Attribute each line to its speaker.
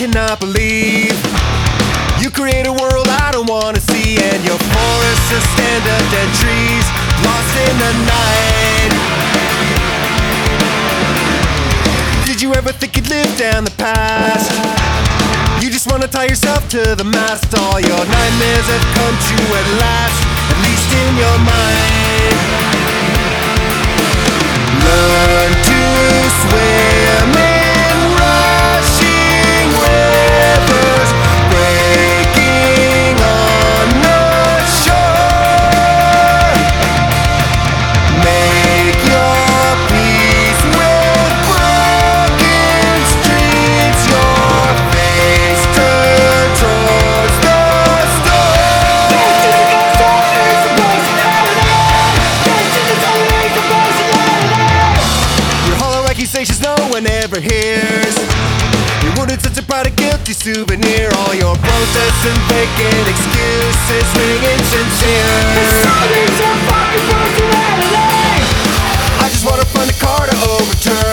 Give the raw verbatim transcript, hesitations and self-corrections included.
Speaker 1: cannot believe you create a world I don't wanna see, and your forests just stand up dead trees, lost in the night. Did you ever think you'd live down the past? You just wanna tie yourself to the mast. All your nightmares have come true at last, at least in your mind. Learn to swim in rushing rivers, breaking on the shore. Make your peace with broken streets, your face turned towards the accusations no one ever hears. Your wounded such a proud and guilty souvenir. All your protests and faking excuses ringing sincere. I just wanna find a car to overturn.